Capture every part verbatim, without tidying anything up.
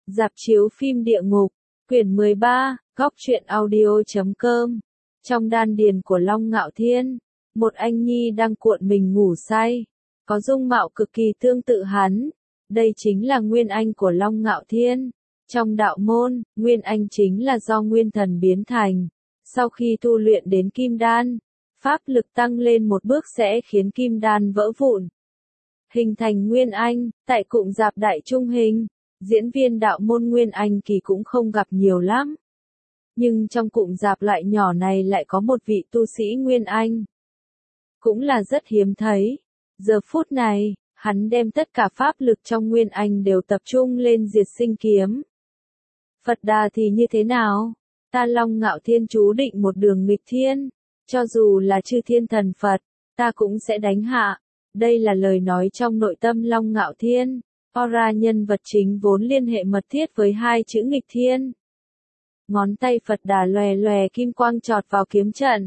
Rạp chiếu phim địa ngục, quyển mười ba, góc truyện audio chấm com. Trong đan điền của Long Ngạo Thiên, một anh nhi đang cuộn mình ngủ say, có dung mạo cực kỳ tương tự hắn. Đây chính là nguyên anh của Long Ngạo Thiên. Trong đạo môn, nguyên anh chính là do nguyên thần biến thành. Sau khi tu luyện đến kim đan, pháp lực tăng lên một bước sẽ khiến kim đan vỡ vụn, hình thành nguyên anh. Tại cụm rạp Đại Trung Hình, diễn viên đạo môn nguyên anh kỳ cũng không gặp nhiều lắm. Nhưng trong cụm rạp lại nhỏ này lại có một vị tu sĩ nguyên anh. Cũng là rất hiếm thấy. Giờ phút này, hắn đem tất cả pháp lực trong nguyên anh đều tập trung lên diệt sinh kiếm. Phật Đà thì như thế nào? Ta Long Ngạo Thiên chú định một đường nghịch thiên. Cho dù là chư thiên thần Phật, ta cũng sẽ đánh hạ. Đây là lời nói trong nội tâm Long Ngạo Thiên. Aura nhân vật chính vốn liên hệ mật thiết với hai chữ nghịch thiên. Ngón tay Phật Đà lòe lòe kim quang chọt vào kiếm trận.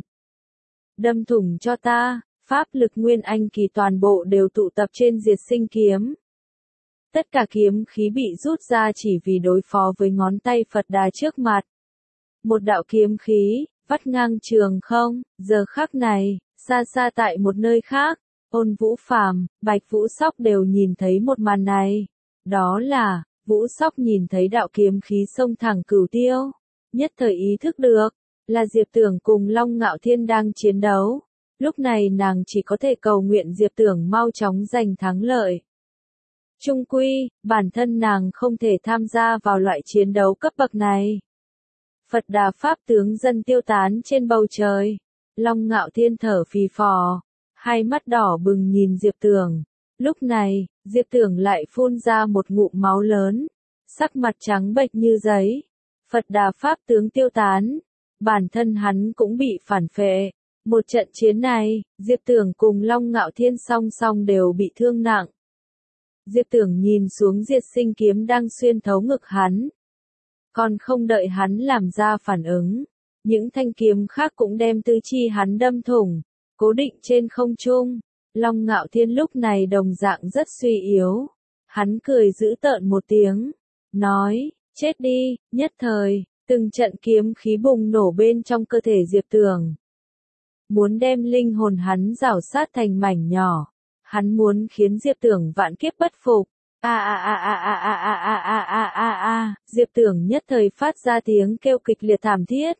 Đâm thủng cho ta, pháp lực nguyên anh kỳ toàn bộ đều tụ tập trên diệt sinh kiếm. Tất cả kiếm khí bị rút ra chỉ vì đối phó với ngón tay Phật Đà trước mặt. Một đạo kiếm khí, vắt ngang trường không. Giờ khắc này, xa xa tại một nơi khác, Ôn Vũ Phàm, Bạch Vũ Sóc đều nhìn thấy một màn này. Đó là, Vũ Sóc nhìn thấy đạo kiếm khí xông thẳng cửu tiêu. Nhất thời ý thức được, là Diệp Tưởng cùng Long Ngạo Thiên đang chiến đấu. Lúc này nàng chỉ có thể cầu nguyện Diệp Tưởng mau chóng giành thắng lợi. Chung quy, bản thân nàng không thể tham gia vào loại chiến đấu cấp bậc này. Phật Đà pháp tướng dần tiêu tán trên bầu trời. Long Ngạo Thiên thở phì phò, hai mắt đỏ bừng nhìn Diệp Tưởng. Lúc này, Diệp Tưởng lại phun ra một ngụm máu lớn, sắc mặt trắng bệch như giấy. Phật Đà pháp tướng tiêu tán, bản thân hắn cũng bị phản phệ. Một trận chiến này, Diệp Tưởng cùng Long Ngạo Thiên song song đều bị thương nặng. Diệp Tưởng nhìn xuống diệt sinh kiếm đang xuyên thấu ngực hắn. Còn không đợi hắn làm ra phản ứng, những thanh kiếm khác cũng đem tứ chi hắn đâm thủng, cố định trên không trung. Long Ngạo Thiên lúc này đồng dạng rất suy yếu. Hắn cười dữ tợn một tiếng, nói, chết đi. Nhất thời, từng trận kiếm khí bùng nổ bên trong cơ thể Diệp Tưởng. Muốn đem linh hồn hắn rảo sát thành mảnh nhỏ. Hắn muốn khiến Diệp Tưởng vạn kiếp bất phục. A a a a a a a a a a a a. Diệp Tưởng nhất thời phát ra tiếng kêu kịch liệt thảm thiết.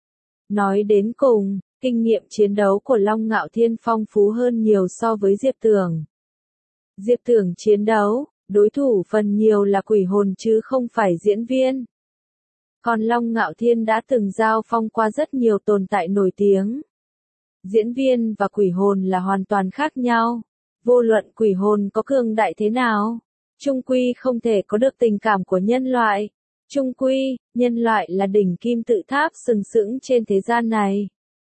Nói đến cùng, kinh nghiệm chiến đấu của Long Ngạo Thiên phong phú hơn nhiều so với Diệp Tưởng. Diệp Tưởng chiến đấu, đối thủ phần nhiều là quỷ hồn chứ không phải diễn viên. Còn Long Ngạo Thiên đã từng giao phong qua rất nhiều tồn tại nổi tiếng. Diễn viên và quỷ hồn là hoàn toàn khác nhau. Vô luận quỷ hồn có cường đại thế nào, chung quy không thể có được tình cảm của nhân loại. Chung quy, nhân loại là đỉnh kim tự tháp sừng sững trên thế gian này,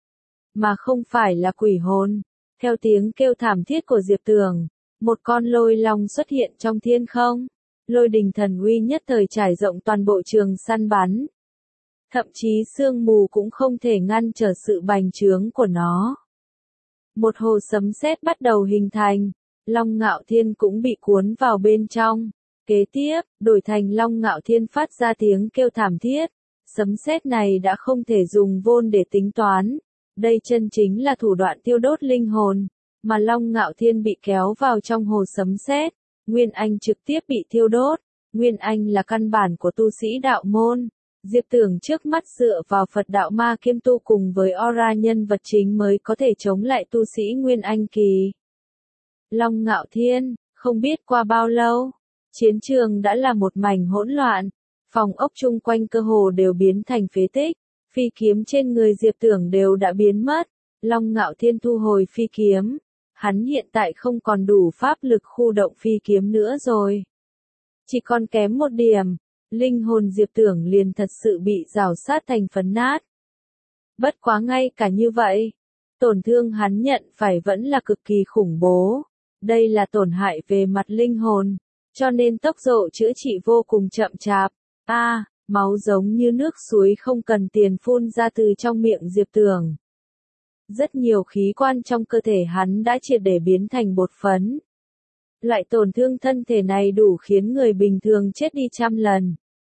mà không phải là quỷ hồn. Theo tiếng kêu thảm thiết của Diệp Tưởng, một con lôi long xuất hiện trong thiên không. Lôi đình thần uy nhất thời trải rộng toàn bộ trường săn bắn. Thậm chí sương mù cũng không thể ngăn trở sự bành trướng của nó. Một hồ sấm sét bắt đầu hình thành, Long Ngạo Thiên cũng bị cuốn vào bên trong. Kế tiếp, đổi thành Long Ngạo Thiên phát ra tiếng kêu thảm thiết. Sấm sét này đã không thể dùng vôn để tính toán. Đây chân chính là thủ đoạn tiêu đốt linh hồn, mà Long Ngạo Thiên bị kéo vào trong hồ sấm sét. Nguyên Anh trực tiếp bị thiêu đốt. Nguyên Anh là căn bản của tu sĩ đạo môn. Diệp Tưởng trước mắt dựa vào Phật đạo ma kiêm tu cùng với aura nhân vật chính mới có thể chống lại tu sĩ Nguyên Anh kỳ. Long Ngạo Thiên, không biết qua bao lâu, chiến trường đã là một mảnh hỗn loạn, phòng ốc chung quanh cơ hồ đều biến thành phế tích, phi kiếm trên người Diệp Tưởng đều đã biến mất. Long Ngạo Thiên thu hồi phi kiếm, hắn hiện tại không còn đủ pháp lực khu động phi kiếm nữa rồi. Chỉ còn kém một điểm. Linh hồn Diệp Tưởng liền thật sự bị rào sát thành phấn nát. Bất quá ngay cả như vậy, tổn thương hắn nhận phải vẫn là cực kỳ khủng bố. Đây là tổn hại về mặt linh hồn, cho nên tốc độ chữa trị vô cùng chậm chạp. A, à, máu giống như nước suối không cần tiền phun ra từ trong miệng Diệp Tưởng. Rất nhiều khí quan trong cơ thể hắn đã triệt để biến thành bột phấn. Loại tổn thương thân thể này đủ khiến người bình thường chết đi trăm lần.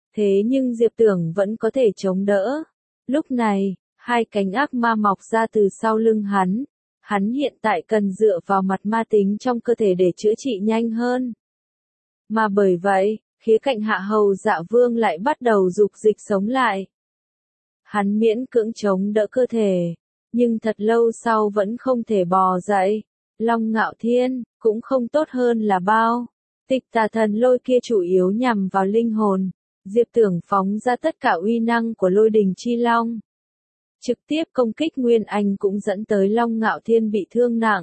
Thế nhưng Diệp Tưởng vẫn có thể chống đỡ. Lúc này, hai cánh ác ma mọc ra từ sau lưng hắn. Hắn hiện tại cần dựa vào mặt ma tính trong cơ thể để chữa trị nhanh hơn. Mà bởi vậy, khía cạnh Hạ Hầu Dạ Vương lại bắt đầu dục dịch sống lại. Hắn miễn cưỡng chống đỡ cơ thể, nhưng thật lâu sau vẫn không thể bò dậy. Long Ngạo Thiên, cũng không tốt hơn là bao. Tịch tà thần lôi kia chủ yếu nhằm vào linh hồn. Diệp Tưởng phóng ra tất cả uy năng của lôi đình chi long. Trực tiếp công kích Nguyên Anh cũng dẫn tới Long Ngạo Thiên bị thương nặng.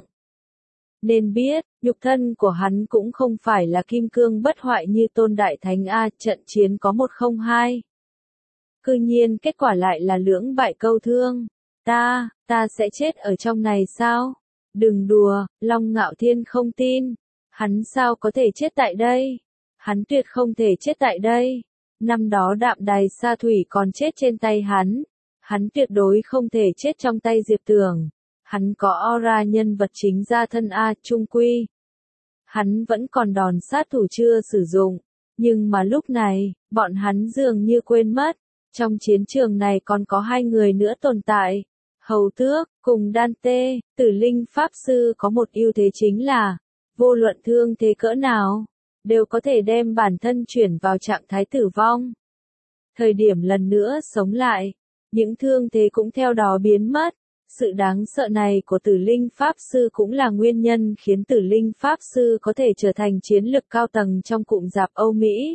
Nên biết, nhục thân của hắn cũng không phải là kim cương bất hoại như Tôn Đại Thánh A, trận chiến có một không hai. Cư nhiên kết quả lại là lưỡng bại câu thương. Ta, ta sẽ chết ở trong này sao? Đừng đùa, Long Ngạo Thiên không tin. Hắn sao có thể chết tại đây? Hắn tuyệt không thể chết tại đây. Năm đó Đạm Đài Sa Thủy còn chết trên tay hắn. Hắn tuyệt đối không thể chết trong tay Diệp Tưởng. Hắn có aura nhân vật chính ra thân A, trung quy. Hắn vẫn còn đòn sát thủ chưa sử dụng. Nhưng mà lúc này, bọn hắn dường như quên mất. Trong chiến trường này còn có hai người nữa tồn tại. Hầu Tước, cùng Đan Tê, Tử Linh Pháp Sư có một ưu thế chính là, vô luận thương thế cỡ nào, đều có thể đem bản thân chuyển vào trạng thái tử vong. Thời điểm lần nữa sống lại, những thương thế cũng theo đó biến mất. Sự đáng sợ này của Tử Linh Pháp Sư cũng là nguyên nhân khiến Tử Linh Pháp Sư có thể trở thành chiến lực cao tầng trong cụm rạp Âu Mỹ.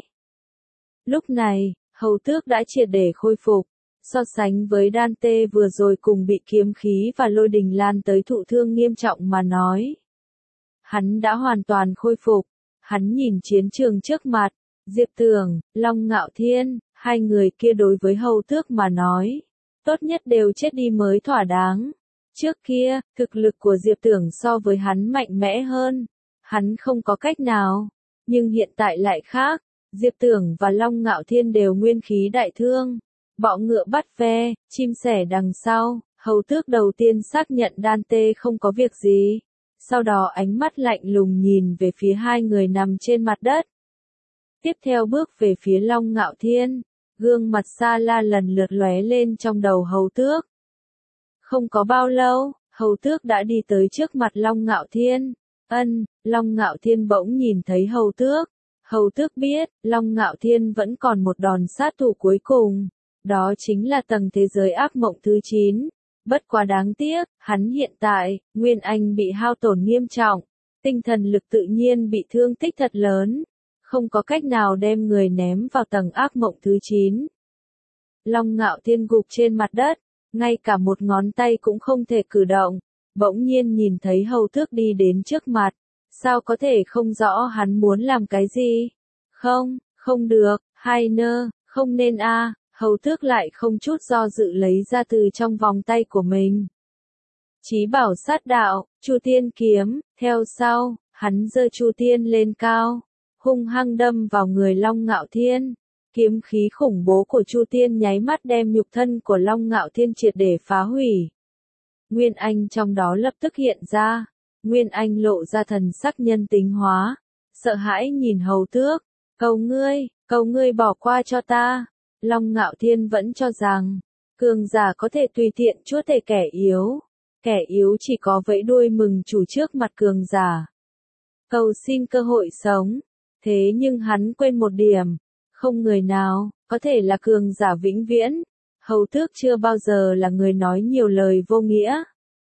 Lúc này, Hầu Tước đã triệt để khôi phục. So sánh với Đan Tê vừa rồi cùng bị kiếm khí và lôi đình lan tới thụ thương nghiêm trọng mà nói. Hắn đã hoàn toàn khôi phục. Hắn nhìn chiến trường trước mặt, Diệp Tưởng, Long Ngạo Thiên, hai người kia đối với Hầu Tước mà nói. Tốt nhất đều chết đi mới thỏa đáng. Trước kia, thực lực của Diệp Tưởng so với hắn mạnh mẽ hơn. Hắn không có cách nào. Nhưng hiện tại lại khác. Diệp Tưởng và Long Ngạo Thiên đều nguyên khí đại thương. Bọ ngựa bắt ve, chim sẻ đằng sau. Hầu Tước đầu tiên xác nhận Đan Tê không có việc gì. Sau đó ánh mắt lạnh lùng nhìn về phía hai người nằm trên mặt đất. Tiếp theo bước về phía Long Ngạo Thiên. Gương mặt Sa La lần lượt lóe lên trong đầu Hầu Tước. Không có bao lâu, Hầu Tước đã đi tới trước mặt Long Ngạo Thiên. Ân, Long Ngạo Thiên bỗng nhìn thấy Hầu Tước. Hầu Tước biết, Long Ngạo Thiên vẫn còn một đòn sát thủ cuối cùng. Đó chính là tầng thế giới ác mộng thứ chín. Bất quá đáng tiếc, hắn hiện tại, Nguyên Anh bị hao tổn nghiêm trọng. Tinh thần lực tự nhiên bị thương tích thật lớn. Không có cách nào đem người ném vào tầng ác mộng thứ chín. Long Ngạo Thiên gục trên mặt đất, ngay cả một ngón tay cũng không thể cử động, bỗng nhiên nhìn thấy Hầu Tước đi đến trước mặt, sao có thể không rõ hắn muốn làm cái gì? Không, không được, hai nơ, không nên a. Hầu Tước lại không chút do dự lấy ra từ trong vòng tay của mình. Chí bảo sát đạo, Chu Tiên kiếm, theo sau, hắn giơ Chu Tiên lên cao. Hung hăng đâm vào người Long Ngạo Thiên. Kiếm khí khủng bố của Chu Tiên nháy mắt đem nhục thân của Long Ngạo Thiên triệt để phá hủy. Nguyên Anh trong đó lập tức hiện ra. Nguyên Anh lộ ra thần sắc nhân tính hóa. Sợ hãi nhìn Hầu Tước. Cầu ngươi, cầu ngươi bỏ qua cho ta. Long Ngạo Thiên vẫn cho rằng, cường giả có thể tùy tiện chúa tể kẻ yếu. Kẻ yếu chỉ có vẫy đuôi mừng chủ trước mặt cường giả. Cầu xin cơ hội sống. Thế nhưng hắn quên một điểm, không người nào có thể là cường giả vĩnh viễn. Hầu Tước chưa bao giờ là người nói nhiều lời vô nghĩa.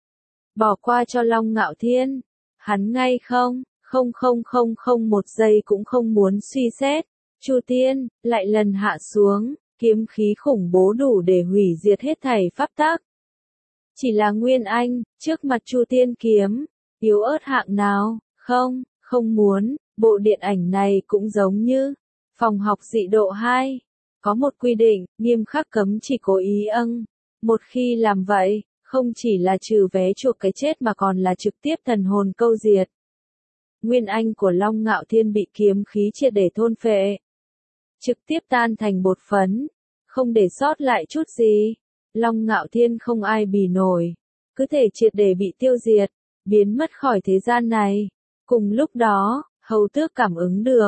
Bỏ qua cho Long Ngạo Thiên, hắn ngay không, không không không không một giây cũng không muốn suy xét. Chu Tiên lại lần hạ xuống, kiếm khí khủng bố đủ để hủy diệt hết thảy pháp tắc. Chỉ là Nguyên Anh, trước mặt Chu Tiên kiếm, yếu ớt hạng nào, không, không muốn. Bộ điện ảnh này cũng giống như phòng học dị độ hai. Có một quy định, nghiêm khắc cấm chỉ cố ý âng. Một khi làm vậy, không chỉ là trừ vé chuộc cái chết mà còn là trực tiếp thần hồn câu diệt. Nguyên Anh của Long Ngạo Thiên bị kiếm khí triệt để thôn phệ. Trực tiếp tan thành bột phấn. Không để sót lại chút gì. Long Ngạo Thiên không ai bì nổi. Cứ thể triệt để bị tiêu diệt. Biến mất khỏi thế gian này. Cùng lúc đó, Hầu Tước cảm ứng được,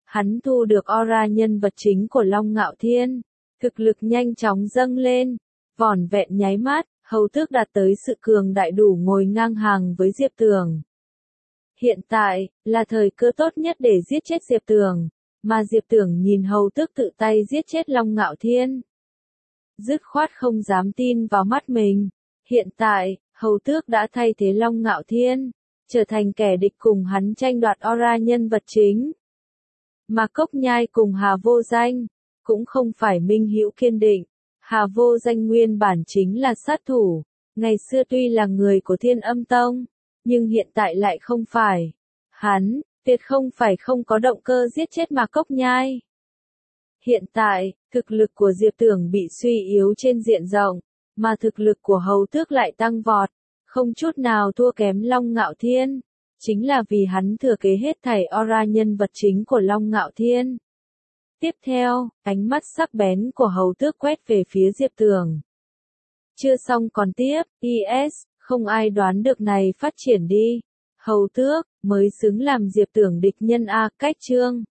Hắn thu được aura nhân vật chính của Long Ngạo Thiên, thực lực nhanh chóng dâng lên, vỏn vẹn nháy mắt, Hầu Tước đạt tới sự cường đại đủ ngồi ngang hàng với Diệp Tường. Hiện tại, là thời cơ tốt nhất để giết chết Diệp Tường, mà Diệp Tường nhìn Hầu Tước tự tay giết chết Long Ngạo Thiên. Dứt khoát không dám tin vào mắt mình. Hiện tại, Hầu Tước đã thay thế Long Ngạo Thiên, trở thành kẻ địch cùng hắn tranh đoạt aura nhân vật chính. Mà Cốc Nhai cùng Hà Vô Danh, cũng không phải minh hữu kiên định. Hà Vô Danh nguyên bản chính là sát thủ, ngày xưa tuy là người của Thiên Âm Tông, nhưng hiện tại lại không phải. Hắn, tuyệt không phải không có động cơ giết chết mà Cốc Nhai. Hiện tại, thực lực của Diệp Tường bị suy yếu trên diện rộng, mà thực lực của Hầu Tước lại tăng vọt, không chút nào thua kém Long Ngạo Thiên. Chính là vì hắn thừa kế hết thảy aura nhân vật chính của Long Ngạo Thiên. Tiếp theo, ánh mắt sắc bén của Hầu Tước quét về phía Diệp Tường. Chưa xong còn tiếp, i ét, không ai đoán được này phát triển đi. Hầu Tước, mới xứng làm Diệp Tường địch nhân A cách chương.